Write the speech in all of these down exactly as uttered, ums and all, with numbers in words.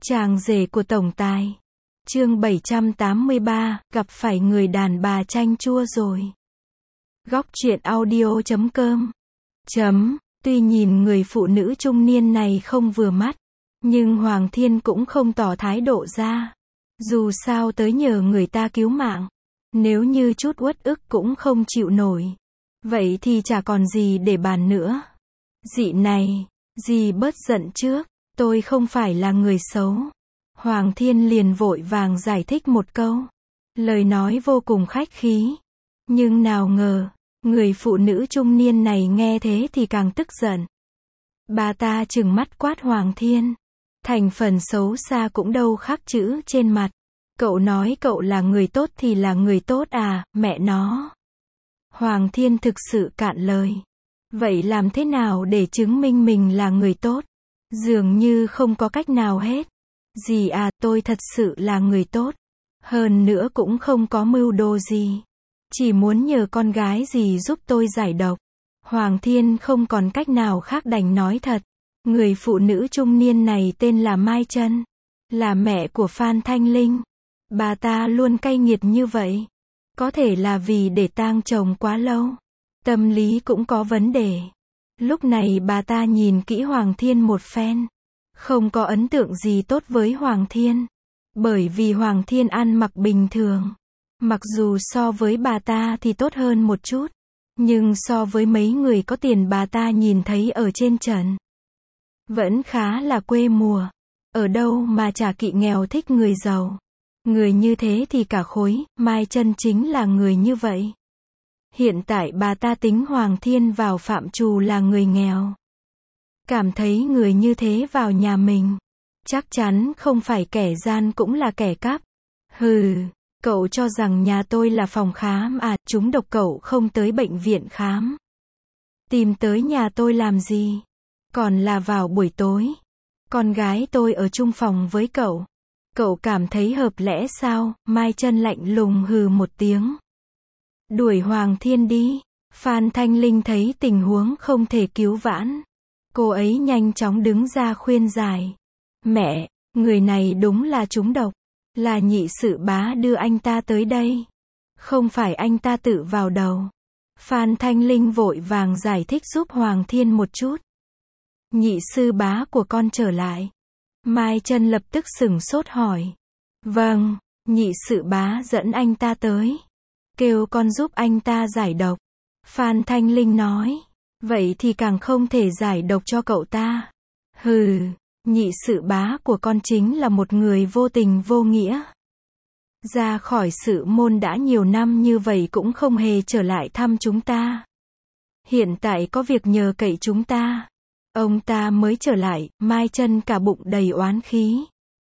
Chàng rể của tổng tài. Chương bảy trăm tám mươi ba, gặp phải người đàn bà chanh chua rồi. Góc truyện audio chấm com. Chấm, tuy nhìn người phụ nữ trung niên này không vừa mắt, nhưng Hoàng Thiên cũng không tỏ thái độ ra. Dù sao tới nhờ người ta cứu mạng, nếu như chút uất ức cũng không chịu nổi, vậy thì chả còn gì để bàn nữa. Dì này, dì bớt giận trước, tôi không phải là người xấu. Hoàng Thiên liền vội vàng giải thích một câu. Lời nói vô cùng khách khí. Nhưng nào ngờ, người phụ nữ trung niên này nghe thế thì càng tức giận. Bà ta trừng mắt quát Hoàng Thiên. Thành phần xấu xa cũng đâu khắc chữ trên mặt. Cậu nói cậu là người tốt thì là người tốt à, mẹ nó. Hoàng Thiên thực sự cạn lời. Vậy làm thế nào để chứng minh mình là người tốt? Dường như không có cách nào hết. Dì à, tôi thật sự là người tốt. Hơn nữa cũng không có mưu đồ gì. Chỉ muốn nhờ con gái dì giúp tôi giải độc. Hoàng Thiên không còn cách nào khác đành nói thật. Người phụ nữ trung niên này tên là Mai Trân. Là mẹ của Phan Thanh Linh. Bà ta luôn cay nghiệt như vậy. Có thể là vì để tang chồng quá lâu. Tâm lý cũng có vấn đề. Lúc này bà ta nhìn kỹ Hoàng Thiên một phen. Không có ấn tượng gì tốt với Hoàng Thiên. Bởi vì Hoàng Thiên ăn mặc bình thường. Mặc dù so với bà ta thì tốt hơn một chút. Nhưng so với mấy người có tiền bà ta nhìn thấy ở trên trần, vẫn khá là quê mùa. Ở đâu mà chả kỵ nghèo thích người giàu. Người như thế thì cả khối, Mai Trân chính là người như vậy. Hiện tại bà ta tính Hoàng Thiên vào phạm trù là người nghèo. Cảm thấy người như thế vào nhà mình, chắc chắn không phải kẻ gian cũng là kẻ cắp. Hừ, cậu cho rằng nhà tôi là phòng khám à, trúng độc cậu không tới bệnh viện khám. Tìm tới nhà tôi làm gì? Còn là vào buổi tối. Con gái tôi ở chung phòng với cậu. Cậu cảm thấy hợp lẽ sao? Mai Trân lạnh lùng hừ một tiếng. Đuổi Hoàng Thiên đi. Phan Thanh Linh thấy tình huống không thể cứu vãn. Cô ấy nhanh chóng đứng ra khuyên giải. Mẹ, người này đúng là trúng độc. Là nhị sự bá đưa anh ta tới đây. Không phải anh ta tự vào đầu. Phan Thanh Linh vội vàng giải thích giúp Hoàng Thiên một chút. Nhị sư bá của con trở lại. Mai Trân lập tức sửng sốt hỏi. Vâng, nhị sự bá dẫn anh ta tới. Kêu con giúp anh ta giải độc. Phan Thanh Linh nói. Vậy thì càng không thể giải độc cho cậu ta. Hừ, nhị sự bá của con chính là một người vô tình vô nghĩa. Ra khỏi sự môn đã nhiều năm như vậy cũng không hề trở lại thăm chúng ta. Hiện tại có việc nhờ cậy chúng ta. Ông ta mới trở lại, Mai Trân cả bụng đầy oán khí.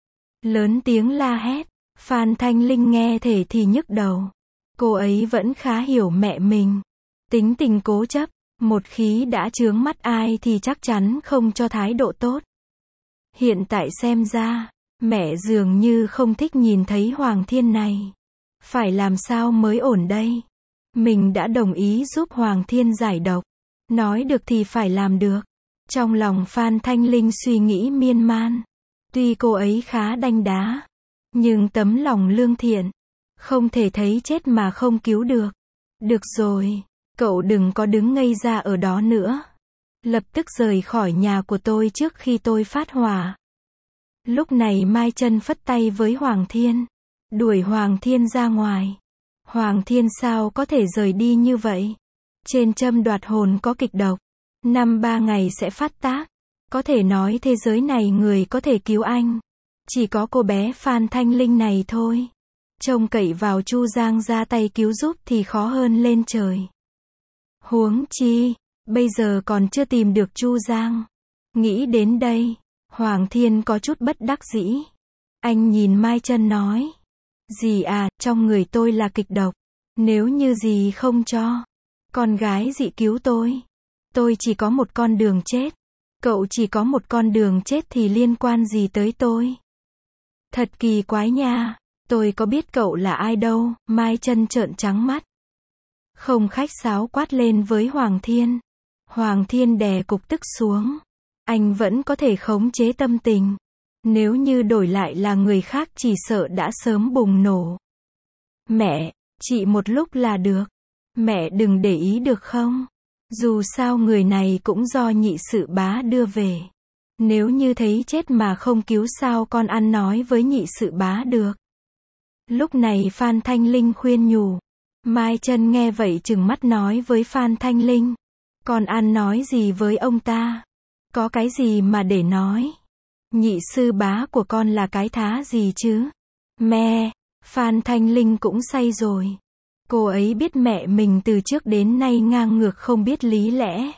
Lớn tiếng la hét. Phan Thanh Linh nghe thể thì nhức đầu. Cô ấy vẫn khá hiểu mẹ mình. Tính tình cố chấp. Một khí đã chướng mắt ai thì chắc chắn không cho thái độ tốt. Hiện tại xem ra, mẹ dường như không thích nhìn thấy Hoàng Thiên này. Phải làm sao mới ổn đây? Mình đã đồng ý giúp Hoàng Thiên giải độc. Nói được thì phải làm được. Trong lòng Phan Thanh Linh suy nghĩ miên man. Tuy cô ấy khá đanh đá, nhưng tấm lòng lương thiện. Không thể thấy chết mà không cứu được. Được rồi. Cậu đừng có đứng ngây ra ở đó nữa. Lập tức rời khỏi nhà của tôi trước khi tôi phát hỏa. Lúc này Mai Trân phất tay với Hoàng Thiên. Đuổi Hoàng Thiên ra ngoài. Hoàng Thiên sao có thể rời đi như vậy? Trên châm đoạt hồn có kịch độc. Năm ba ngày sẽ phát tác. Có thể nói thế giới này người có thể cứu anh. Chỉ có cô bé Phan Thanh Linh này thôi. Trông cậy vào Chu Giang ra tay cứu giúp thì khó hơn lên trời. Huống chi, bây giờ còn chưa tìm được Chu Giang. Nghĩ đến đây, Hoàng Thiên có chút bất đắc dĩ. Anh nhìn Mai Trân nói. Dì à, trong người tôi là kịch độc. Nếu như dì không cho con gái dì cứu tôi, tôi chỉ có một con đường chết. Cậu chỉ có một con đường chết thì liên quan gì tới tôi? Thật kỳ quái nha. Tôi có biết cậu là ai đâu. Mai Trân trợn trắng mắt. Không khách sáo quát lên với Hoàng Thiên. Hoàng Thiên đè cục tức xuống. Anh vẫn có thể khống chế tâm tình. Nếu như đổi lại là người khác chỉ sợ đã sớm bùng nổ. Mẹ, chị một lúc là được. Mẹ đừng để ý được không? Dù sao người này cũng do nhị sự bá đưa về. Nếu như thấy chết mà không cứu sao con ăn nói với nhị sự bá được. Lúc này Phan Thanh Linh khuyên nhủ. Mai Chân nghe vậy trừng mắt nói với Phan Thanh Linh. Con ăn nói gì với ông ta? Có cái gì mà để nói? Nhị sư bá của con là cái thá gì chứ? Mẹ, Phan Thanh Linh cũng say rồi. Cô ấy biết mẹ mình từ trước đến nay ngang ngược không biết lý lẽ.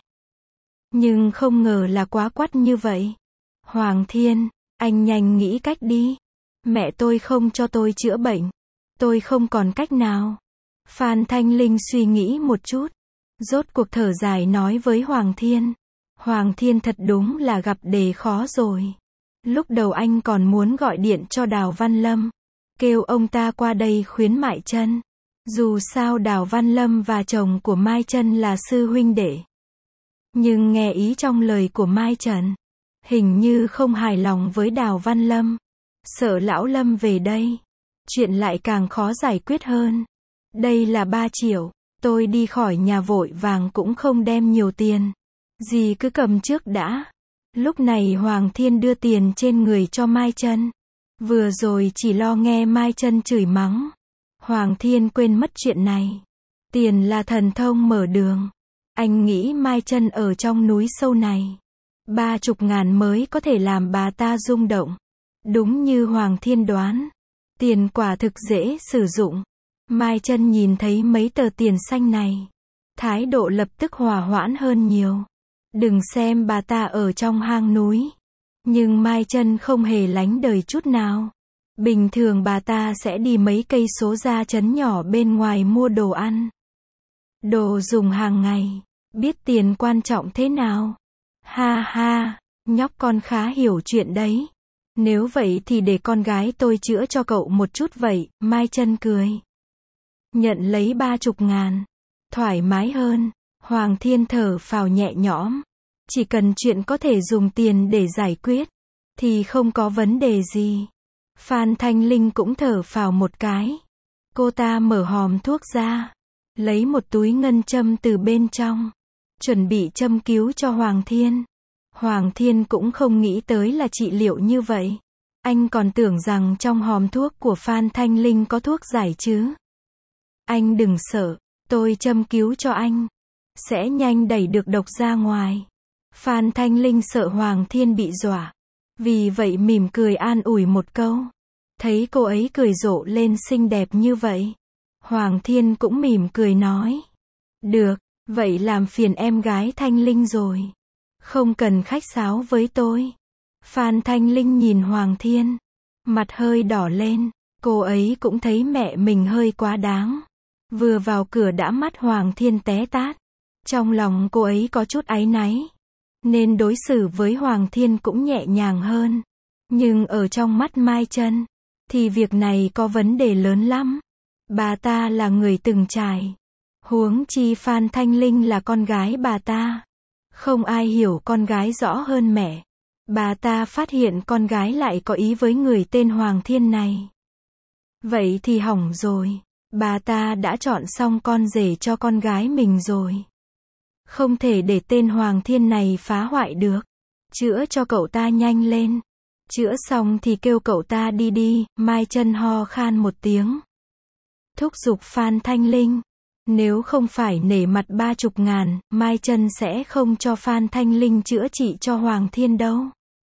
Nhưng không ngờ là quá quắt như vậy. Hoàng Thiên, anh nhanh nghĩ cách đi. Mẹ tôi không cho tôi chữa bệnh. Tôi không còn cách nào. Phan Thanh Linh suy nghĩ một chút. Rốt cuộc thở dài nói với Hoàng Thiên. Hoàng Thiên thật đúng là gặp đề khó rồi. Lúc đầu anh còn muốn gọi điện cho Đào Văn Lâm. Kêu ông ta qua đây khuyến Mai Chân. Dù sao Đào Văn Lâm và chồng của Mai Chân là sư huynh đệ. Nhưng nghe ý trong lời của Mai Trần. Hình như không hài lòng với Đào Văn Lâm. Sợ lão Lâm về đây. Chuyện lại càng khó giải quyết hơn. Đây là ba triệu. Tôi đi khỏi nhà vội vàng cũng không đem nhiều tiền. Dì cứ cầm trước đã. Lúc này Hoàng Thiên đưa tiền trên người cho Mai Chân. Vừa rồi chỉ lo nghe Mai Chân chửi mắng. Hoàng Thiên quên mất chuyện này. Tiền là thần thông mở đường. Anh nghĩ Mai Chân ở trong núi sâu này. Ba chục ngàn mới có thể làm bà ta rung động. Đúng như Hoàng Thiên đoán. Tiền quả thực dễ sử dụng. Mai Chân nhìn thấy mấy tờ tiền xanh này. Thái độ lập tức hòa hoãn hơn nhiều. Đừng xem bà ta ở trong hang núi. Nhưng Mai Chân không hề lánh đời chút nào. Bình thường bà ta sẽ đi mấy cây số ra trấn nhỏ bên ngoài mua đồ ăn. Đồ dùng hàng ngày. Biết tiền quan trọng thế nào. Ha ha, nhóc con khá hiểu chuyện đấy. Nếu vậy thì để con gái tôi chữa cho cậu một chút vậy. Mai Chân cười. Nhận lấy ba chục ngàn. Thoải mái hơn. Hoàng Thiên thở phào nhẹ nhõm. Chỉ cần chuyện có thể dùng tiền để giải quyết. Thì không có vấn đề gì. Phan Thanh Linh cũng thở phào một cái. Cô ta mở hòm thuốc ra. Lấy một túi ngân châm từ bên trong. Chuẩn bị châm cứu cho Hoàng Thiên. Hoàng Thiên cũng không nghĩ tới là trị liệu như vậy. Anh còn tưởng rằng trong hòm thuốc của Phan Thanh Linh có thuốc giải chứ. Anh đừng sợ, tôi châm cứu cho anh. Sẽ nhanh đẩy được độc ra ngoài. Phan Thanh Linh sợ Hoàng Thiên bị dọa. Vì vậy mỉm cười an ủi một câu. Thấy cô ấy cười rộ lên xinh đẹp như vậy. Hoàng Thiên cũng mỉm cười nói. Được, vậy làm phiền em gái Thanh Linh rồi. Không cần khách sáo với tôi. Phan Thanh Linh nhìn Hoàng Thiên. Mặt hơi đỏ lên. Cô ấy cũng thấy mẹ mình hơi quá đáng. Vừa vào cửa đã mắt Hoàng Thiên té tát. Trong lòng cô ấy có chút áy náy. Nên đối xử với Hoàng Thiên cũng nhẹ nhàng hơn. Nhưng ở trong mắt Mai Chân. Thì việc này có vấn đề lớn lắm. Bà ta là người từng trải. Huống chi Phan Thanh Linh là con gái bà ta. Không ai hiểu con gái rõ hơn mẹ. Bà ta phát hiện con gái lại có ý với người tên Hoàng Thiên này. Vậy thì hỏng rồi. Bà ta đã chọn xong con rể cho con gái mình rồi. Không thể để tên Hoàng Thiên này phá hoại được. Chữa cho cậu ta nhanh lên. Chữa xong thì kêu cậu ta đi đi. Mai Chân ho khan một tiếng. Thúc giục Phan Thanh Linh. Nếu không phải nể mặt ba chục ngàn, Mai Chân sẽ không cho Phan Thanh Linh chữa trị cho Hoàng Thiên đâu.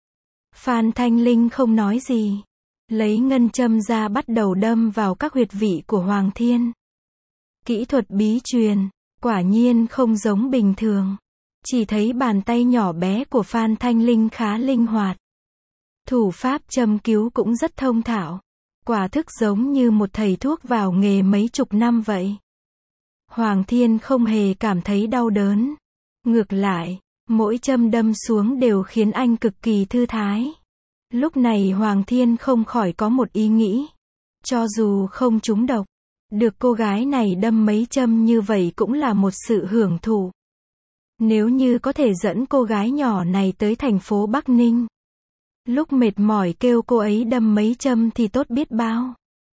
Phan Thanh Linh không nói gì. Lấy ngân châm ra bắt đầu đâm vào các huyệt vị của Hoàng Thiên. Kỹ thuật bí truyền, quả nhiên không giống bình thường. Chỉ thấy bàn tay nhỏ bé của Phan Thanh Linh khá linh hoạt. Thủ pháp châm cứu cũng rất thông thạo. Quả thức giống như một thầy thuốc vào nghề mấy chục năm vậy. Hoàng Thiên không hề cảm thấy đau đớn. Ngược lại, mỗi châm đâm xuống đều khiến anh cực kỳ thư thái. Lúc này Hoàng Thiên không khỏi có một ý nghĩ. Cho dù không trúng độc, được cô gái này đâm mấy châm như vậy cũng là một sự hưởng thụ. Nếu như có thể dẫn cô gái nhỏ này tới thành phố Bắc Ninh, Lúc mệt mỏi kêu cô ấy đâm mấy châm thì tốt biết bao.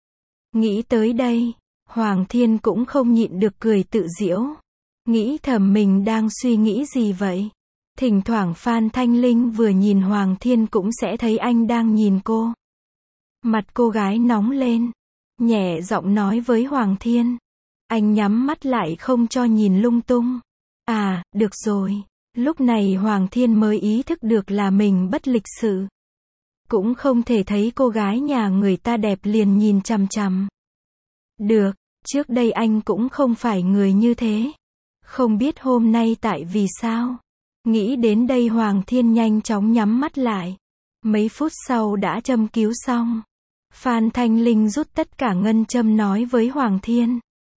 Nghĩ tới đây, Hoàng Thiên cũng không nhịn được cười tự giễu. Nghĩ thầm mình đang suy nghĩ gì vậy? Thỉnh thoảng Phan Thanh Linh vừa nhìn Hoàng Thiên cũng sẽ thấy anh đang nhìn cô. Mặt cô gái nóng lên, nhẹ giọng nói với Hoàng Thiên. Anh nhắm mắt lại không cho nhìn lung tung. À, được rồi. Lúc này Hoàng Thiên mới ý thức được là mình bất lịch sự. Cũng không thể thấy cô gái nhà người ta đẹp liền nhìn chằm chằm. Được, trước đây anh cũng không phải người như thế. Không biết hôm nay tại vì sao. Nghĩ đến đây Hoàng Thiên nhanh chóng nhắm mắt lại. Mấy phút sau đã châm cứu xong. Phan Thanh Linh rút tất cả ngân châm nói với Hoàng Thiên.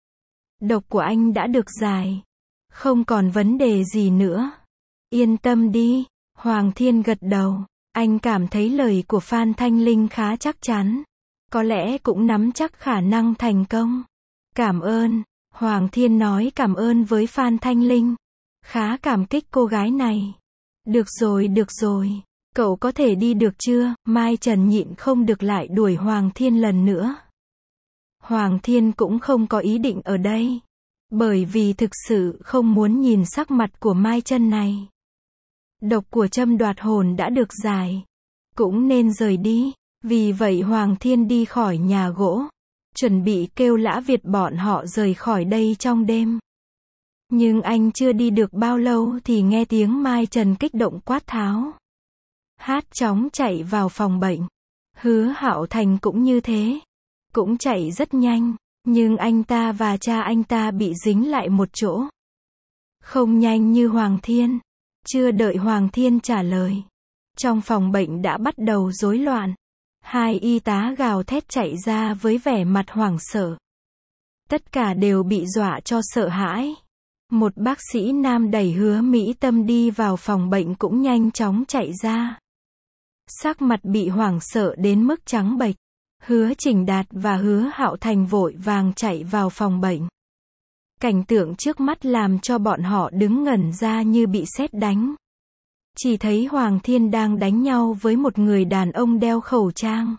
Độc của anh đã được giải. Không còn vấn đề gì nữa. Yên tâm đi. Hoàng Thiên gật đầu. Anh cảm thấy lời của Phan Thanh Linh khá chắc chắn. Có lẽ cũng nắm chắc khả năng thành công. Cảm ơn. Hoàng Thiên nói cảm ơn với Phan Thanh Linh. Khá cảm kích cô gái này. Được rồi, được rồi. Cậu có thể đi được chưa? Mai Trần nhịn không được lại đuổi Hoàng Thiên lần nữa. Hoàng Thiên cũng không có ý định ở đây. Bởi vì thực sự không muốn nhìn sắc mặt của Mai Trần này. Độc của châm đoạt hồn đã được giải. Cũng nên rời đi. Vì vậy Hoàng Thiên đi khỏi nhà gỗ. Chuẩn bị kêu Lã Việt bọn họ rời khỏi đây trong đêm. Nhưng anh chưa đi được bao lâu thì nghe tiếng Mai Trần kích động quát tháo. Hát chóng chạy vào phòng bệnh. Hứa Hạo Thành cũng như thế. Cũng chạy rất nhanh. Nhưng anh ta và cha anh ta bị dính lại một chỗ. Không nhanh như Hoàng Thiên. Chưa đợi Hoàng Thiên trả lời. Trong phòng bệnh đã bắt đầu rối loạn. Hai y tá gào thét chạy ra với vẻ mặt hoảng sợ. Tất cả đều bị dọa cho sợ hãi. Một bác sĩ nam đẩy Hứa Mỹ Tâm đi vào phòng bệnh cũng nhanh chóng chạy ra. Sắc mặt bị hoảng sợ đến mức trắng bệch. Hứa Trình Đạt và Hứa Hạo Thành vội vàng chạy vào phòng bệnh. Cảnh tượng trước mắt làm cho bọn họ đứng ngẩn ra như bị sét đánh. Chỉ thấy Hoàng Thiên đang đánh nhau với một người đàn ông đeo khẩu trang.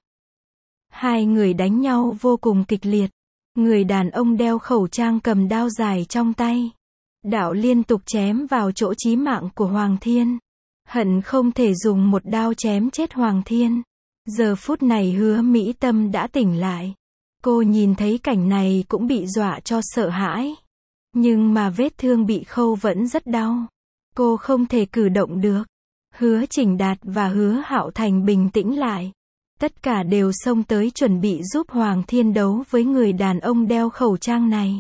Hai người đánh nhau vô cùng kịch liệt. Người đàn ông đeo khẩu trang cầm đao dài trong tay. Đạo liên tục chém vào chỗ chí mạng của Hoàng Thiên. Hận không thể dùng một đao chém chết Hoàng Thiên. Giờ phút này Hứa Mỹ Tâm đã tỉnh lại. Cô nhìn thấy cảnh này cũng bị dọa cho sợ hãi. Nhưng mà vết thương bị khâu vẫn rất đau. Cô không thể cử động được. Hứa Trình Đạt và Hứa Hạo Thành bình tĩnh lại. Tất cả đều xông tới chuẩn bị giúp Hoàng Thiên đấu với người đàn ông đeo khẩu trang này.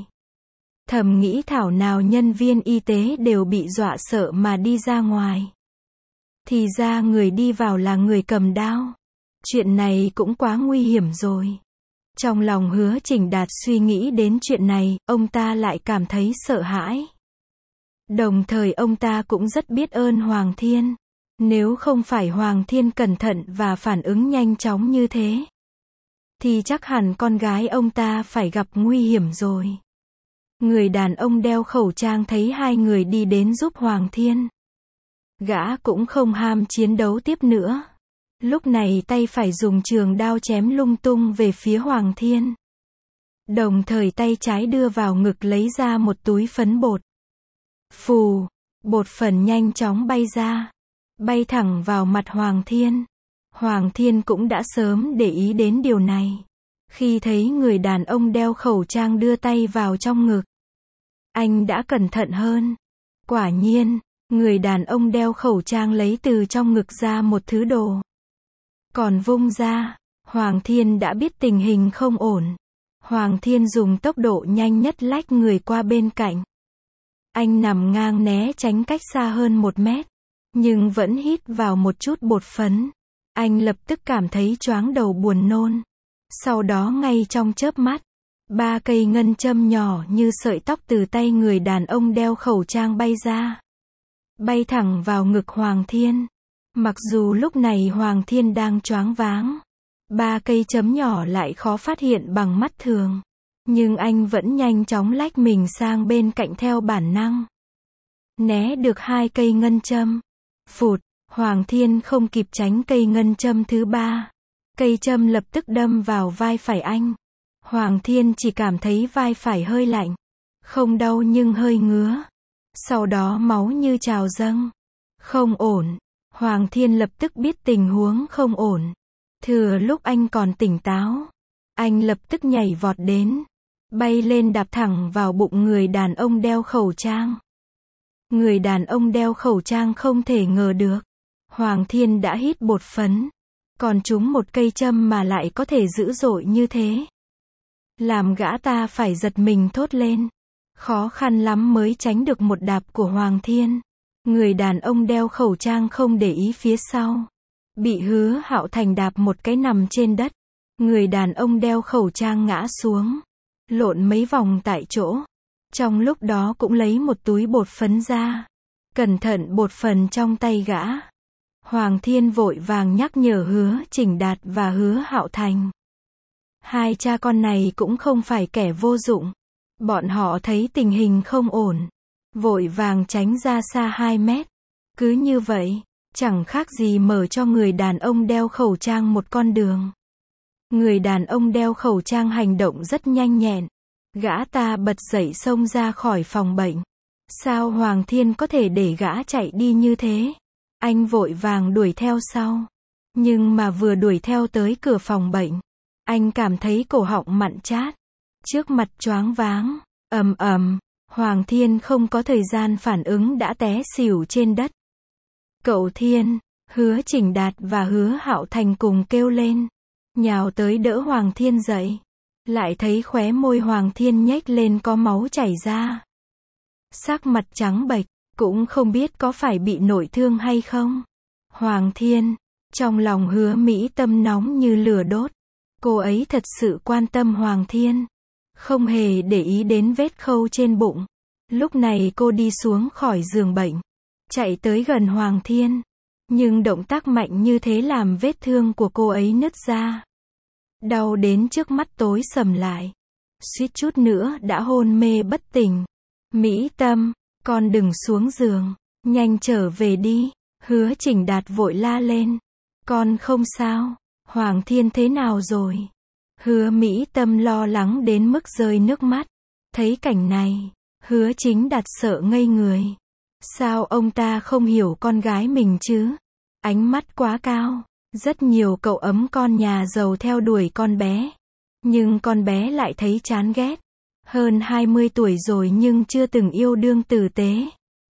Thầm nghĩ thảo nào nhân viên y tế đều bị dọa sợ mà đi ra ngoài. Thì ra người đi vào là người cầm đao. Chuyện này cũng quá nguy hiểm rồi. Trong lòng Hứa Trình Đạt suy nghĩ đến chuyện này, ông ta lại cảm thấy sợ hãi. Đồng thời ông ta cũng rất biết ơn Hoàng Thiên. Nếu không phải Hoàng Thiên cẩn thận và phản ứng nhanh chóng như thế, thì chắc hẳn con gái ông ta phải gặp nguy hiểm rồi. Người đàn ông đeo khẩu trang thấy hai người đi đến giúp Hoàng Thiên. Gã cũng không ham chiến đấu tiếp nữa. Lúc này tay phải dùng trường đao chém lung tung về phía Hoàng Thiên. Đồng thời tay trái đưa vào ngực lấy ra một túi phấn bột. Phù, bột phấn nhanh chóng bay ra. Bay thẳng vào mặt Hoàng Thiên. Hoàng Thiên cũng đã sớm để ý đến điều này. Khi thấy người đàn ông đeo khẩu trang đưa tay vào trong ngực, anh đã cẩn thận hơn. Quả nhiên, người đàn ông đeo khẩu trang lấy từ trong ngực ra một thứ đồ. Còn vung ra, Hoàng Thiên đã biết tình hình không ổn. Hoàng Thiên dùng tốc độ nhanh nhất lách người qua bên cạnh. Anh nằm ngang né tránh cách xa hơn một mét. Nhưng vẫn hít vào một chút bột phấn. Anh lập tức cảm thấy choáng đầu buồn nôn. Sau đó ngay trong chớp mắt, ba cây ngân châm nhỏ như sợi tóc từ tay người đàn ông đeo khẩu trang bay ra. Bay thẳng vào ngực Hoàng Thiên. Mặc dù lúc này Hoàng Thiên đang choáng váng. Ba cây chấm nhỏ lại khó phát hiện bằng mắt thường. Nhưng anh vẫn nhanh chóng lách mình sang bên cạnh theo bản năng. Né được hai cây ngân châm. Phụt, Hoàng Thiên không kịp tránh cây ngân châm thứ ba. Cây châm lập tức đâm vào vai phải anh. Hoàng Thiên chỉ cảm thấy vai phải hơi lạnh. Không đau nhưng hơi ngứa. Sau đó máu như trào dâng. Không ổn. Hoàng Thiên lập tức biết tình huống không ổn. Thừa lúc anh còn tỉnh táo, anh lập tức nhảy vọt đến. Bay lên đạp thẳng vào bụng người đàn ông đeo khẩu trang. Người đàn ông đeo khẩu trang không thể ngờ được. Hoàng Thiên đã hít bột phấn. Còn trúng một cây châm mà lại có thể dữ dội như thế. Làm gã ta phải giật mình thốt lên. Khó khăn lắm mới tránh được một đạp của Hoàng Thiên. Người đàn ông đeo khẩu trang không để ý phía sau. Bị Hứa Hạo Thành đạp một cái nằm trên đất. Người đàn ông đeo khẩu trang ngã xuống. Lộn mấy vòng tại chỗ. Trong lúc đó cũng lấy một túi bột phấn ra. Cẩn thận bột phấn trong tay gã. Hoàng Thiên vội vàng nhắc nhở Hứa Chỉnh Đạt và Hứa Hạo Thành. Hai cha con này cũng không phải kẻ vô dụng. Bọn họ thấy tình hình không ổn. Vội vàng tránh ra xa hai mét. Cứ như vậy, chẳng khác gì mở cho người đàn ông đeo khẩu trang một con đường. Người đàn ông đeo khẩu trang hành động rất nhanh nhẹn. Gã ta bật dậy xông ra khỏi phòng bệnh. Sao Hoàng Thiên có thể để gã chạy đi như thế? Anh vội vàng đuổi theo sau. Nhưng mà vừa đuổi theo tới cửa phòng bệnh, anh cảm thấy cổ họng mặn chát. Trước mặt choáng váng. Ầm ầm. Hoàng Thiên không có thời gian phản ứng đã té xỉu trên đất. Cậu Thiên, Hứa Chỉnh Đạt và Hứa Hạo Thành cùng kêu lên. Nhào tới đỡ Hoàng Thiên dậy. Lại thấy khóe môi Hoàng Thiên nhếch lên có máu chảy ra. Sắc mặt trắng bệch, cũng không biết có phải bị nội thương hay không. Hoàng Thiên, trong lòng Hứa Mỹ Tâm nóng như lửa đốt. Cô ấy thật sự quan tâm Hoàng Thiên. Không hề để ý đến vết khâu trên bụng. Lúc này cô đi xuống khỏi giường bệnh. Chạy tới gần Hoàng Thiên. Nhưng động tác mạnh như thế làm vết thương của cô ấy nứt ra. Đau đến trước mắt tối sầm lại. Suýt chút nữa đã hôn mê bất tỉnh. Mỹ Tâm, con đừng xuống giường. Nhanh trở về đi. Hứa Chỉnh Đạt vội la lên. Con không sao. Hoàng Thiên thế nào rồi? Hứa Mỹ Tâm lo lắng đến mức rơi nước mắt. Thấy cảnh này, Hứa Chính Đạt sợ ngây người. Sao ông ta không hiểu con gái mình chứ? Ánh mắt quá cao. Rất nhiều cậu ấm con nhà giàu theo đuổi con bé. Nhưng con bé lại thấy chán ghét. Hơn hai mươi tuổi rồi nhưng chưa từng yêu đương tử tế.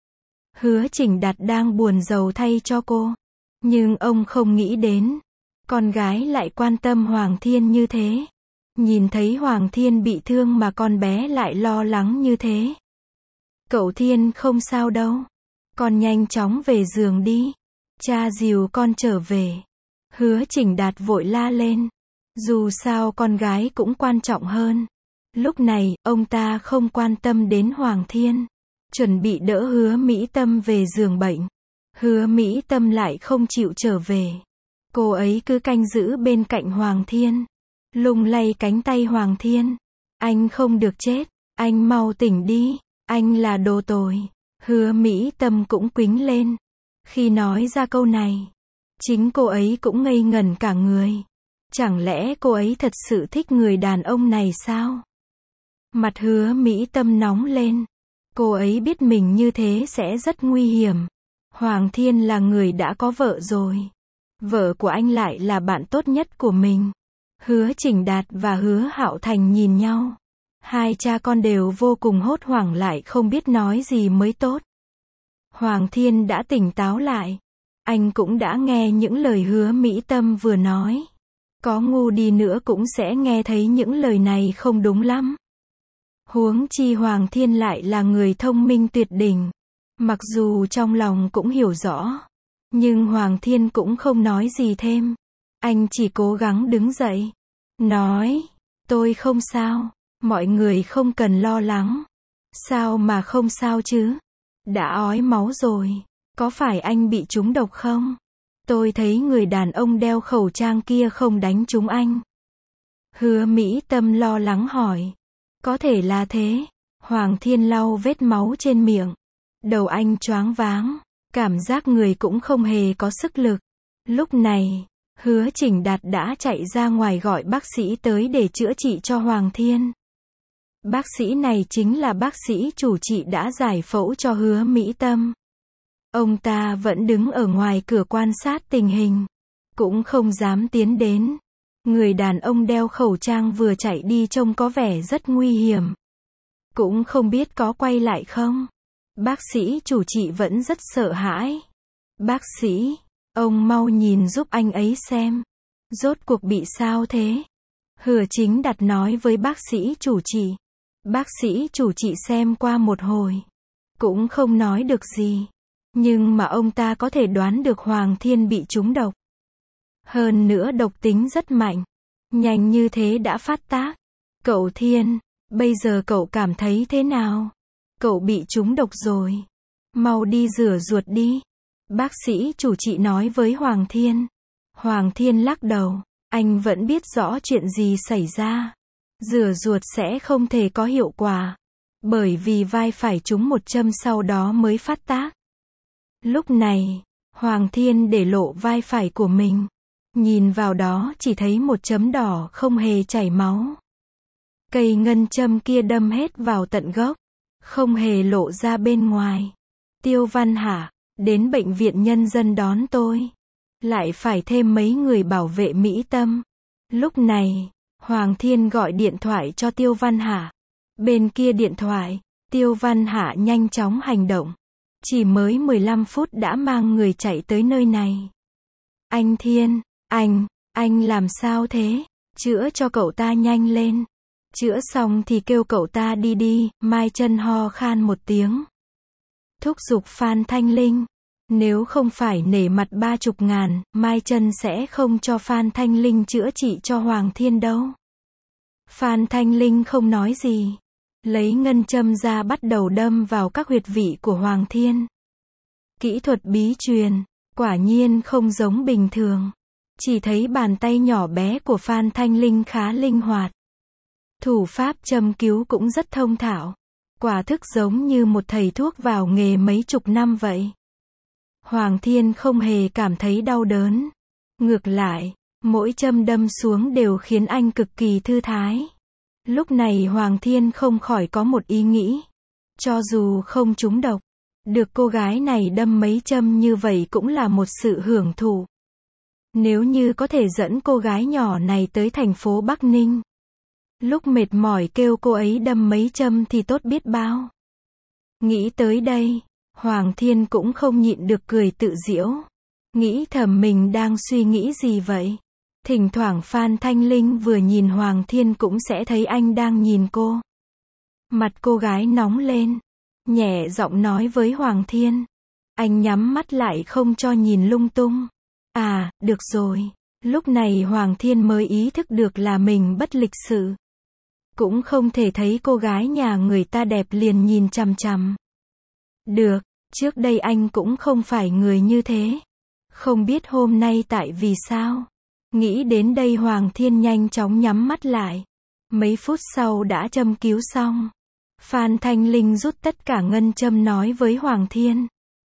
Hứa Chỉnh Đạt đang buồn rầu thay cho cô. Nhưng ông không nghĩ đến. Con gái lại quan tâm Hoàng Thiên như thế. Nhìn thấy Hoàng Thiên bị thương mà con bé lại lo lắng như thế. Cậu Thiên không sao đâu. Con nhanh chóng về giường đi. Cha dìu con trở về. Hứa Chỉnh Đạt vội la lên. Dù sao con gái cũng quan trọng hơn. Lúc này, ông ta không quan tâm đến Hoàng Thiên. Chuẩn bị đỡ Hứa Mỹ Tâm về giường bệnh. Hứa Mỹ Tâm lại không chịu trở về. Cô ấy cứ canh giữ bên cạnh Hoàng Thiên. Lung lay cánh tay Hoàng Thiên. Anh không được chết. Anh mau tỉnh đi. Anh là đồ tồi. Hứa Mỹ Tâm cũng quĩnh lên. Khi nói ra câu này, chính cô ấy cũng ngây ngẩn cả người. Chẳng lẽ cô ấy thật sự thích người đàn ông này sao? Mặt Hứa Mỹ Tâm nóng lên. Cô ấy biết mình như thế sẽ rất nguy hiểm. Hoàng Thiên là người đã có vợ rồi. Vợ của anh lại là bạn tốt nhất của mình. Hứa Chỉnh Đạt và Hứa Hạo Thành nhìn nhau. Hai cha con đều vô cùng hốt hoảng lại không biết nói gì mới tốt. Hoàng Thiên đã tỉnh táo lại. Anh cũng đã nghe những lời Hứa Mỹ Tâm vừa nói. Có ngu đi nữa cũng sẽ nghe thấy những lời này không đúng lắm. Huống chi Hoàng Thiên lại là người thông minh tuyệt đỉnh. Mặc dù trong lòng cũng hiểu rõ. Nhưng Hoàng Thiên cũng không nói gì thêm. Anh chỉ cố gắng đứng dậy. Nói, tôi không sao. Mọi người không cần lo lắng. Sao mà không sao chứ? Đã ói máu rồi. Có phải anh bị trúng độc không? Tôi thấy người đàn ông đeo khẩu trang kia không đánh trúng anh. Hứa Mỹ Tâm lo lắng hỏi. Có thể là thế. Hoàng Thiên lau vết máu trên miệng. Đầu anh choáng váng. Cảm giác người cũng không hề có sức lực. Lúc này, Hứa Chỉnh Đạt đã chạy ra ngoài gọi bác sĩ tới để chữa trị cho Hoàng Thiên. Bác sĩ này chính là bác sĩ chủ trị đã giải phẫu cho Hứa Mỹ Tâm. Ông ta vẫn đứng ở ngoài cửa quan sát tình hình, cũng không dám tiến đến. Người đàn ông đeo khẩu trang vừa chạy đi trông có vẻ rất nguy hiểm. Cũng không biết có quay lại không. Bác sĩ chủ trị vẫn rất sợ hãi. Bác sĩ, ông mau nhìn giúp anh ấy xem. Rốt cuộc bị sao thế? Hứa Chính Đạt nói với bác sĩ chủ trị. Bác sĩ chủ trị xem qua một hồi, cũng không nói được gì. Nhưng mà ông ta có thể đoán được Hoàng Thiên bị trúng độc. Hơn nữa độc tính rất mạnh. Nhanh như thế đã phát tác. Cậu Thiên, bây giờ cậu cảm thấy thế nào? Cậu bị trúng độc rồi. Mau đi rửa ruột đi. Bác sĩ chủ trị nói với Hoàng Thiên. Hoàng Thiên lắc đầu. Anh vẫn biết rõ chuyện gì xảy ra. Rửa ruột sẽ không thể có hiệu quả. Bởi vì vai phải trúng một châm sau đó mới phát tác. Lúc này, Hoàng Thiên để lộ vai phải của mình. Nhìn vào đó chỉ thấy một chấm đỏ không hề chảy máu. Cây ngân châm kia đâm hết vào tận gốc, không hề lộ ra bên ngoài. Tiêu Văn Hạ, đến bệnh viện nhân dân đón tôi. Lại phải thêm mấy người bảo vệ Mỹ Tâm. Lúc này, Hoàng Thiên gọi điện thoại cho Tiêu Văn Hạ. Bên kia điện thoại, Tiêu Văn Hạ nhanh chóng hành động. Chỉ mới mười lăm phút đã mang người chạy tới nơi này. Anh Thiên, anh, anh làm sao thế? Chữa cho cậu ta nhanh lên. Chữa xong thì kêu cậu ta đi đi. Mai Chân ho khan một tiếng. Thúc giục Phan Thanh Linh. Nếu không phải nể mặt ba chục ngàn, Mai Chân sẽ không cho Phan Thanh Linh chữa trị cho Hoàng Thiên đâu. Phan Thanh Linh không nói gì. Lấy ngân châm ra bắt đầu đâm vào các huyệt vị của Hoàng Thiên. Kỹ thuật bí truyền, quả nhiên không giống bình thường. Chỉ thấy bàn tay nhỏ bé của Phan Thanh Linh khá linh hoạt. Thủ pháp châm cứu cũng rất thông thạo. Quả thức giống như một thầy thuốc vào nghề mấy chục năm vậy. Hoàng Thiên không hề cảm thấy đau đớn. Ngược lại, mỗi châm đâm xuống đều khiến anh cực kỳ thư thái. Lúc này Hoàng Thiên không khỏi có một ý nghĩ. Cho dù không trúng độc, được cô gái này đâm mấy châm như vậy cũng là một sự hưởng thụ. Nếu như có thể dẫn cô gái nhỏ này tới thành phố Bắc Ninh. Lúc mệt mỏi kêu cô ấy đâm mấy châm thì tốt biết bao. Nghĩ tới đây, Hoàng Thiên cũng không nhịn được cười tự giễu. Nghĩ thầm mình đang suy nghĩ gì vậy? Thỉnh thoảng Phan Thanh Linh vừa nhìn Hoàng Thiên cũng sẽ thấy anh đang nhìn cô. Mặt cô gái nóng lên. Nhẹ giọng nói với Hoàng Thiên. Anh nhắm mắt lại không cho nhìn lung tung. À, được rồi. Lúc này Hoàng Thiên mới ý thức được là mình bất lịch sự. Cũng không thể thấy cô gái nhà người ta đẹp liền nhìn chằm chằm. Được, trước đây anh cũng không phải người như thế. Không biết hôm nay tại vì sao. Nghĩ đến đây Hoàng Thiên nhanh chóng nhắm mắt lại. Mấy phút sau đã châm cứu xong. Phan Thanh Linh rút tất cả ngân châm nói với Hoàng Thiên.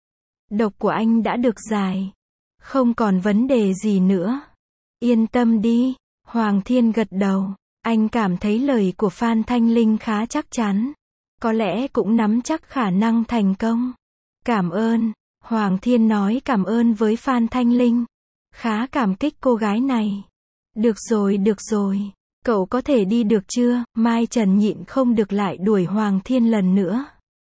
Độc của anh đã được giải. Không còn vấn đề gì nữa. Yên tâm đi. Hoàng Thiên gật đầu. Anh cảm thấy lời của Phan Thanh Linh khá chắc chắn. Có lẽ cũng nắm chắc khả năng thành công. Cảm ơn. Hoàng Thiên nói cảm ơn với Phan Thanh Linh. Khá cảm kích cô gái này. Được rồi, được rồi. Cậu có thể đi được chưa? Mai Trần nhịn không được lại đuổi Hoàng Thiên lần nữa.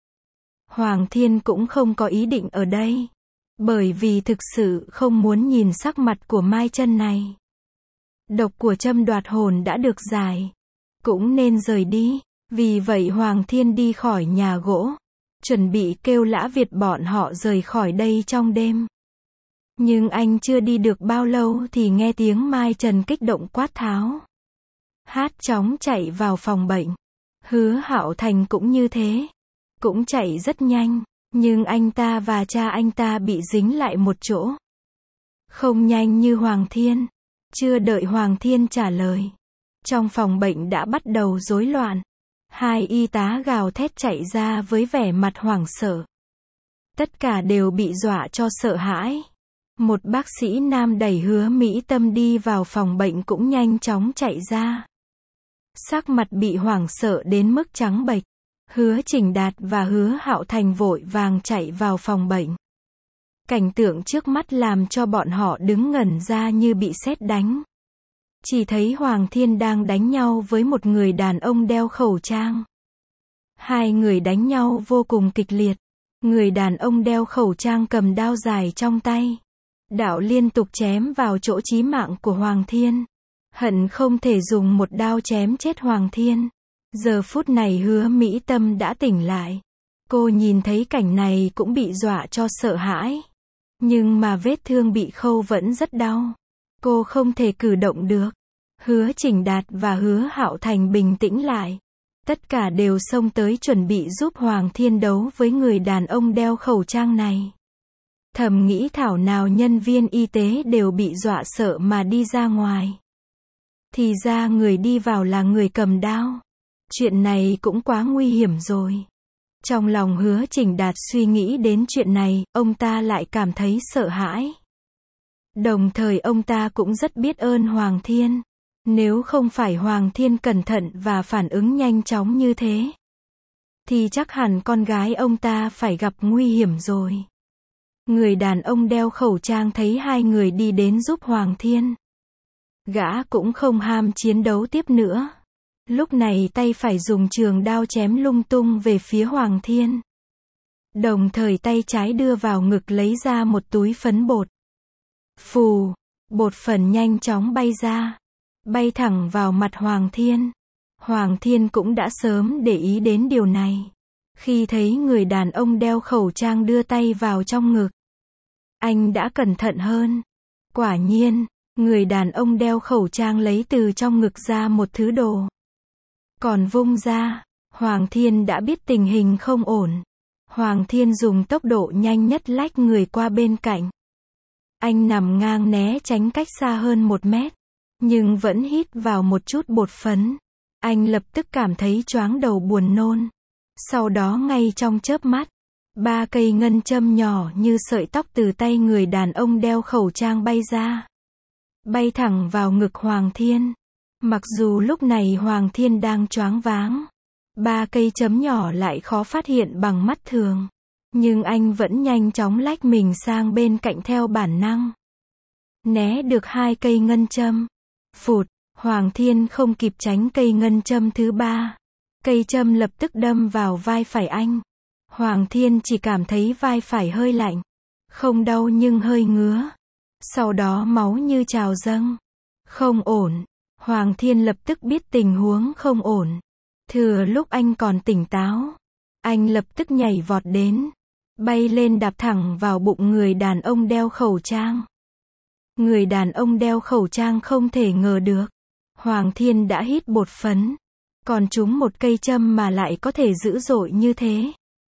Hoàng Thiên cũng không có ý định ở đây. Bởi vì thực sự không muốn nhìn sắc mặt của Mai Trần này. Độc của châm đoạt hồn đã được giải. Cũng nên rời đi. Vì vậy Hoàng Thiên đi khỏi nhà gỗ. Chuẩn bị kêu Lã Việt bọn họ rời khỏi đây trong đêm. Nhưng anh chưa đi được bao lâu thì nghe tiếng Mai Trần kích động quát tháo. Hát chóng chạy vào phòng bệnh. Hứa Hạo Thành cũng như thế. Cũng chạy rất nhanh. Nhưng anh ta và cha anh ta bị dính lại một chỗ. Không nhanh như Hoàng Thiên. Chưa đợi Hoàng Thiên trả lời. Trong phòng bệnh đã bắt đầu rối loạn. Hai y tá gào thét chạy ra với vẻ mặt hoảng sợ. Tất cả đều bị dọa cho sợ hãi. Một bác sĩ nam đẩy Hứa Mỹ Tâm đi vào phòng bệnh cũng nhanh chóng chạy ra. Sắc mặt bị hoảng sợ đến mức trắng bệch. Hứa Trình Đạt và Hứa Hạo Thành vội vàng chạy vào phòng bệnh. Cảnh tượng trước mắt làm cho bọn họ đứng ngẩn ra như bị sét đánh. Chỉ thấy Hoàng Thiên đang đánh nhau với một người đàn ông đeo khẩu trang. Hai người đánh nhau vô cùng kịch liệt. Người đàn ông đeo khẩu trang cầm đao dài trong tay. Đạo liên tục chém vào chỗ chí mạng của Hoàng Thiên. Hận không thể dùng một đao chém chết Hoàng Thiên. Giờ phút này Hứa Mỹ Tâm đã tỉnh lại. Cô nhìn thấy cảnh này cũng bị dọa cho sợ hãi. Nhưng mà vết thương bị khâu vẫn rất đau. Cô không thể cử động được. Hứa Trình Đạt và Hứa Hạo Thành bình tĩnh lại. Tất cả đều xông tới chuẩn bị giúp Hoàng Thiên đấu với người đàn ông đeo khẩu trang này. Thầm nghĩ thảo nào nhân viên y tế đều bị dọa sợ mà đi ra ngoài. Thì ra người đi vào là người cầm đao. Chuyện này cũng quá nguy hiểm rồi. Trong lòng Hứa Trình Đạt suy nghĩ đến chuyện này, ông ta lại cảm thấy sợ hãi. Đồng thời ông ta cũng rất biết ơn Hoàng Thiên. Nếu không phải Hoàng Thiên cẩn thận và phản ứng nhanh chóng như thế, thì chắc hẳn con gái ông ta phải gặp nguy hiểm rồi. Người đàn ông đeo khẩu trang thấy hai người đi đến giúp Hoàng Thiên. Gã cũng không ham chiến đấu tiếp nữa. Lúc này tay phải dùng trường đao chém lung tung về phía Hoàng Thiên. Đồng thời tay trái đưa vào ngực lấy ra một túi phấn bột. Phù, bột phấn nhanh chóng bay ra. Bay thẳng vào mặt Hoàng Thiên. Hoàng Thiên cũng đã sớm để ý đến điều này. Khi thấy người đàn ông đeo khẩu trang đưa tay vào trong ngực, anh đã cẩn thận hơn. Quả nhiên, người đàn ông đeo khẩu trang lấy từ trong ngực ra một thứ đồ. Còn vung ra, Hoàng Thiên đã biết tình hình không ổn. Hoàng Thiên dùng tốc độ nhanh nhất lách người qua bên cạnh. Anh nằm ngang né tránh cách xa hơn một mét. Nhưng vẫn hít vào một chút bột phấn. Anh lập tức cảm thấy choáng đầu buồn nôn. Sau đó ngay trong chớp mắt, ba cây ngân châm nhỏ như sợi tóc từ tay người đàn ông đeo khẩu trang bay ra. Bay thẳng vào ngực Hoàng Thiên. Mặc dù lúc này Hoàng Thiên đang choáng váng, ba cây chấm nhỏ lại khó phát hiện bằng mắt thường. Nhưng anh vẫn nhanh chóng lách mình sang bên cạnh theo bản năng. Né được hai cây ngân châm. Phụt, Hoàng Thiên không kịp tránh cây ngân châm thứ ba. Cây châm lập tức đâm vào vai phải anh. Hoàng Thiên chỉ cảm thấy vai phải hơi lạnh. Không đau nhưng hơi ngứa. Sau đó máu như trào dâng. Không ổn. Hoàng Thiên lập tức biết tình huống không ổn. Thừa lúc anh còn tỉnh táo, anh lập tức nhảy vọt đến. Bay lên đạp thẳng vào bụng người đàn ông đeo khẩu trang. Người đàn ông đeo khẩu trang không thể ngờ được. Hoàng Thiên đã hít bột phấn. Còn trúng một cây châm mà lại có thể dữ dội như thế.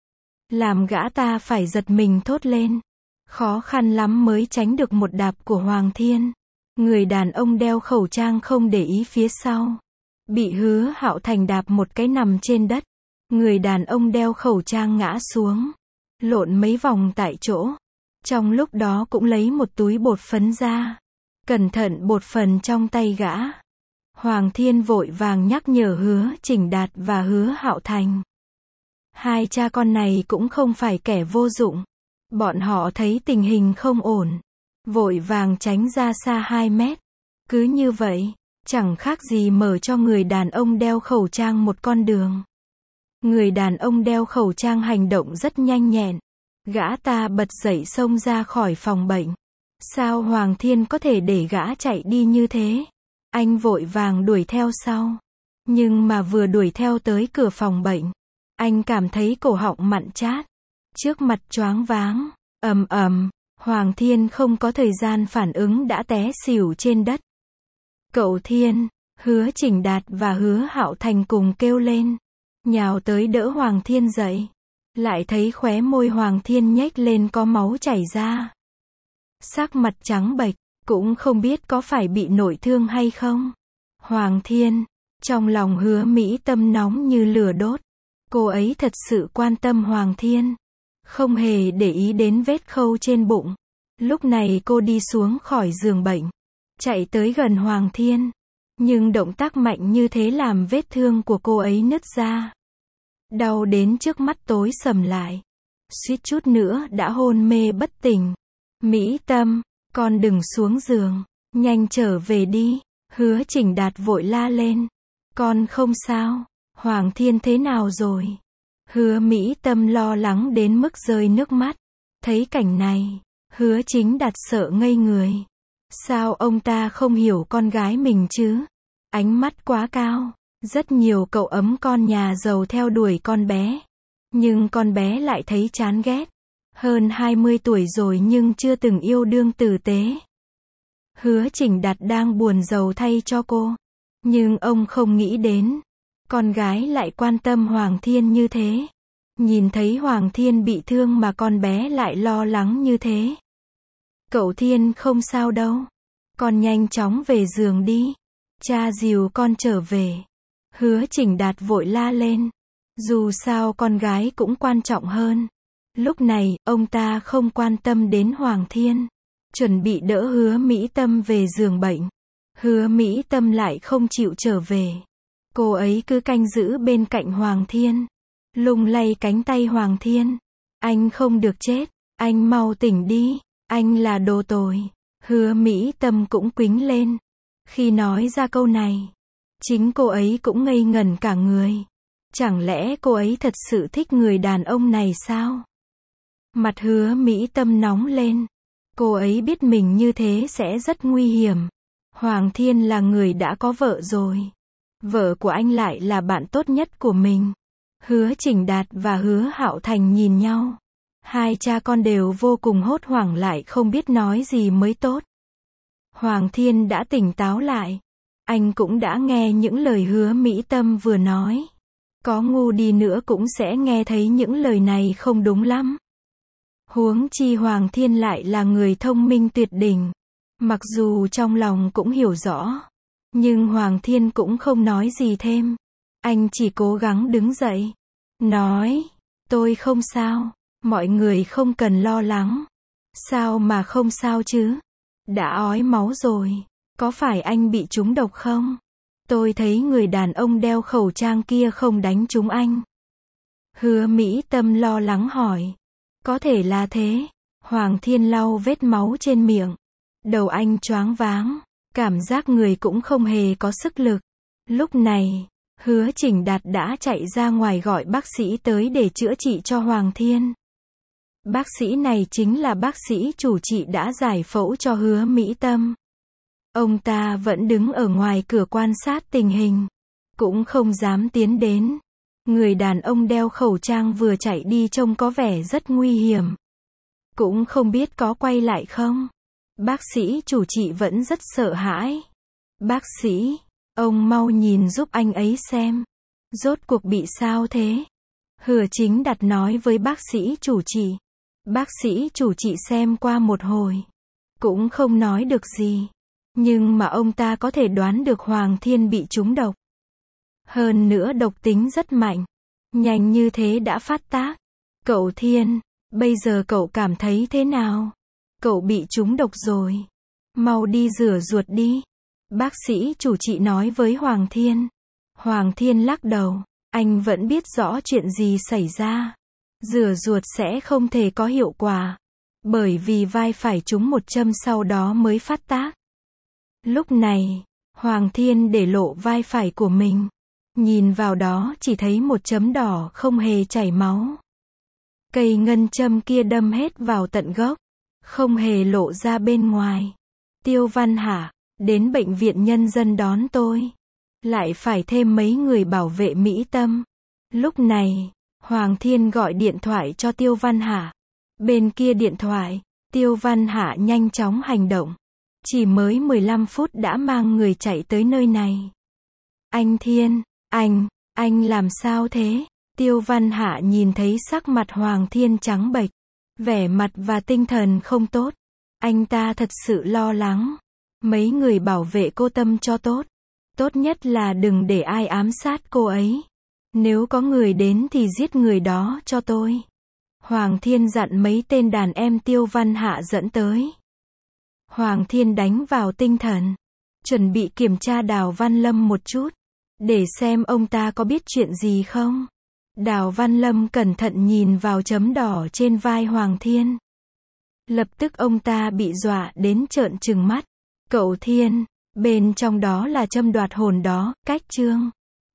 Làm gã ta phải giật mình thốt lên. Khó khăn lắm mới tránh được một đạp của Hoàng Thiên. Người đàn ông đeo khẩu trang không để ý phía sau. Bị Hứa Hạo Thành đạp một cái nằm trên đất. Người đàn ông đeo khẩu trang ngã xuống. Lộn mấy vòng tại chỗ. Trong lúc đó cũng lấy một túi bột phấn ra. Cẩn thận bột phấn trong tay gã. Hoàng Thiên vội vàng nhắc nhở Hứa Trình Đạt và Hứa Hạo Thành. Hai cha con này cũng không phải kẻ vô dụng. Bọn họ thấy tình hình không ổn. Vội vàng tránh ra xa hai mét. Cứ như vậy, chẳng khác gì mở cho người đàn ông đeo khẩu trang một con đường. Người đàn ông đeo khẩu trang hành động rất nhanh nhẹn. Gã ta bật dậy xông ra khỏi phòng bệnh. Sao Hoàng Thiên có thể để gã chạy đi như thế? Anh vội vàng đuổi theo sau. Nhưng mà vừa đuổi theo tới cửa phòng bệnh, anh cảm thấy cổ họng mặn chát. Trước mặt choáng váng, ầm ầm, Hoàng Thiên không có thời gian phản ứng đã té xỉu trên đất. Cậu Thiên, Hứa Trình Đạt và Hứa Hạo Thành cùng kêu lên, nhào tới đỡ Hoàng Thiên dậy. Lại thấy khóe môi Hoàng Thiên nhếch lên có máu chảy ra. Sắc mặt trắng bệch, cũng không biết có phải bị nội thương hay không. Hoàng Thiên, trong lòng Hứa Mỹ Tâm nóng như lửa đốt. Cô ấy thật sự quan tâm Hoàng Thiên. không hề để ý đến vết khâu trên bụng. Lúc này cô đi xuống khỏi giường bệnh, chạy tới gần Hoàng Thiên. Nhưng động tác mạnh như thế làm vết thương của cô ấy nứt ra. Đau đến trước mắt tối sầm lại. Suýt chút nữa đã hôn mê bất tỉnh. Mỹ Tâm, con đừng xuống giường. Nhanh trở về đi. Hứa Chỉnh Đạt vội la lên. Con không sao. Hoàng Thiên thế nào rồi? Hứa Mỹ Tâm lo lắng đến mức rơi nước mắt. Thấy cảnh này, Hứa Chính Đạt sợ ngây người. Sao ông ta không hiểu con gái mình chứ? Ánh mắt quá cao. Rất nhiều cậu ấm con nhà giàu theo đuổi con bé. Nhưng con bé lại thấy chán ghét. Hơn hai mươi tuổi rồi nhưng chưa từng yêu đương tử tế. Hứa Chỉnh Đạt đang buồn rầu thay cho cô. Nhưng ông không nghĩ đến. Con gái lại quan tâm Hoàng Thiên như thế. Nhìn thấy Hoàng Thiên bị thương mà con bé lại lo lắng như thế. Cậu Thiên không sao đâu. Con nhanh chóng về giường đi. Cha dìu con trở về. Hứa Chỉnh Đạt vội la lên. Dù sao con gái cũng quan trọng hơn. Lúc này, ông ta không quan tâm đến Hoàng Thiên. Chuẩn bị đỡ Hứa Mỹ Tâm về giường bệnh. Hứa Mỹ Tâm lại không chịu trở về. Cô ấy cứ canh giữ bên cạnh Hoàng Thiên. Lung lay cánh tay Hoàng Thiên. Anh không được chết. Anh mau tỉnh đi. Anh là đồ tồi. Hứa Mỹ Tâm cũng quĩnh lên. Khi nói ra câu này, chính cô ấy cũng ngây ngẩn cả người. Chẳng lẽ cô ấy thật sự thích người đàn ông này sao? Mặt Hứa Mỹ Tâm nóng lên. Cô ấy biết mình như thế sẽ rất nguy hiểm. Hoàng Thiên là người đã có vợ rồi. Vợ của anh lại là bạn tốt nhất của mình. Hứa Chỉnh Đạt và Hứa Hạo Thành nhìn nhau. Hai cha con đều vô cùng hốt hoảng lại không biết nói gì mới tốt. Hoàng Thiên đã tỉnh táo lại. Anh cũng đã nghe những lời Hứa Mỹ Tâm vừa nói. Có ngu đi nữa cũng sẽ nghe thấy những lời này không đúng lắm. Huống chi Hoàng Thiên lại là người thông minh tuyệt đỉnh. Mặc dù trong lòng cũng hiểu rõ. Nhưng Hoàng Thiên cũng không nói gì thêm. Anh chỉ cố gắng đứng dậy. Nói, tôi không sao. Mọi người không cần lo lắng. Sao mà không sao chứ? Đã ói máu rồi. Có phải anh bị trúng độc không? Tôi thấy người đàn ông đeo khẩu trang kia không đánh trúng anh. Hứa Mỹ Tâm lo lắng hỏi. Có thể là thế. Hoàng Thiên lau vết máu trên miệng. Đầu anh choáng váng. Cảm giác người cũng không hề có sức lực. Lúc này, Hứa Chỉnh Đạt đã chạy ra ngoài gọi bác sĩ tới để chữa trị cho Hoàng Thiên. Bác sĩ này chính là bác sĩ chủ trị đã giải phẫu cho Hứa Mỹ Tâm. Ông ta vẫn đứng ở ngoài cửa quan sát tình hình. Cũng không dám tiến đến. Người đàn ông đeo khẩu trang vừa chạy đi trông có vẻ rất nguy hiểm. Cũng không biết có quay lại không. Bác sĩ chủ trị vẫn rất sợ hãi. Bác sĩ, ông mau nhìn giúp anh ấy xem. Rốt cuộc bị sao thế? Hứa Chính Đạt nói với bác sĩ chủ trị. Bác sĩ chủ trị xem qua một hồi. Cũng không nói được gì. Nhưng mà ông ta có thể đoán được Hoàng Thiên bị trúng độc. Hơn nữa độc tính rất mạnh. Nhanh như thế đã phát tác. Cậu Thiên, bây giờ cậu cảm thấy thế nào? Cậu bị trúng độc rồi. Mau đi rửa ruột đi. Bác sĩ chủ trị nói với Hoàng Thiên. Hoàng Thiên lắc đầu. Anh vẫn biết rõ chuyện gì xảy ra. Rửa ruột sẽ không thể có hiệu quả. Bởi vì vai phải trúng một châm sau đó mới phát tác. Lúc này, Hoàng Thiên để lộ vai phải của mình. Nhìn vào đó chỉ thấy một chấm đỏ không hề chảy máu. Cây ngân châm kia đâm hết vào tận gốc. Không hề lộ ra bên ngoài. Tiêu Văn Hạ, đến bệnh viện nhân dân đón tôi. Lại phải thêm mấy người bảo vệ Mỹ Tâm. Lúc này, Hoàng Thiên gọi điện thoại cho Tiêu Văn Hạ. Bên kia điện thoại, Tiêu Văn Hạ nhanh chóng hành động. Chỉ mới mười lăm phút đã mang người chạy tới nơi này. Anh Thiên, anh, anh làm sao thế? Tiêu Văn Hạ nhìn thấy sắc mặt Hoàng Thiên trắng bệch. Vẻ mặt và tinh thần không tốt. Anh ta thật sự lo lắng. Mấy người bảo vệ cô Tâm cho tốt. Tốt nhất là đừng để ai ám sát cô ấy. Nếu có người đến thì giết người đó cho tôi. Hoàng Thiên dặn mấy tên đàn em Tiêu Văn Hạ dẫn tới. Hoàng Thiên đánh vào tinh thần, chuẩn bị kiểm tra Đào Văn Lâm một chút, để xem ông ta có biết chuyện gì không. Đào Văn Lâm cẩn thận nhìn vào chấm đỏ trên vai Hoàng Thiên. Lập tức ông ta bị dọa đến trợn trừng mắt. Cậu Thiên, bên trong đó là châm đoạt hồn đó, cách chương.